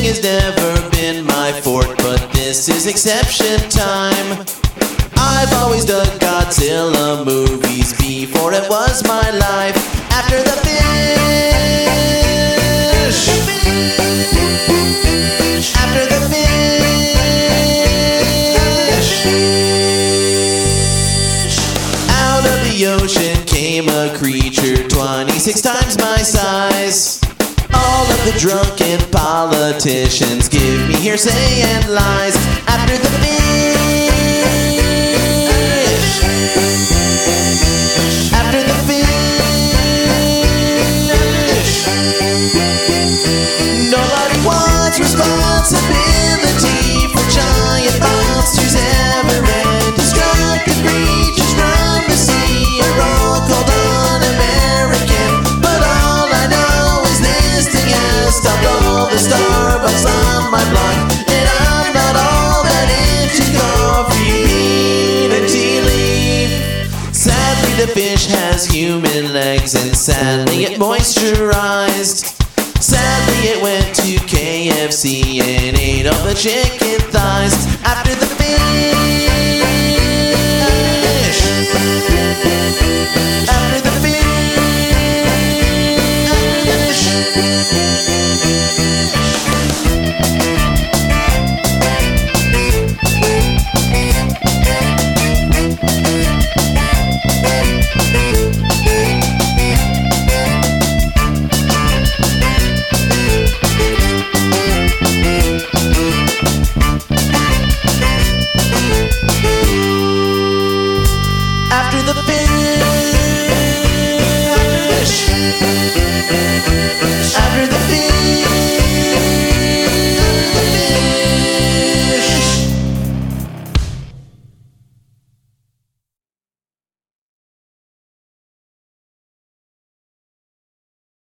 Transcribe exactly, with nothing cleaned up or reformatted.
has never been my forte, but this is exception time. I've always dug Godzilla movies before it was my life. After the fish, after the fish, out of the ocean came a creature twenty-six times my size. All of the drunken politicians give me hearsay and lies. After the fish, after the fish, nobody wants responsibility for giant monsters ever and destructive creatures from the sea are all called un-American. But all I know is this thing has stopped all the Starbucks on my block, and I'm not all that into coffee bean and tea leaf. Sadly the fish has human legs and sadly it moisturized. Sadly it went to K F C and ate all the chicken thighs. After the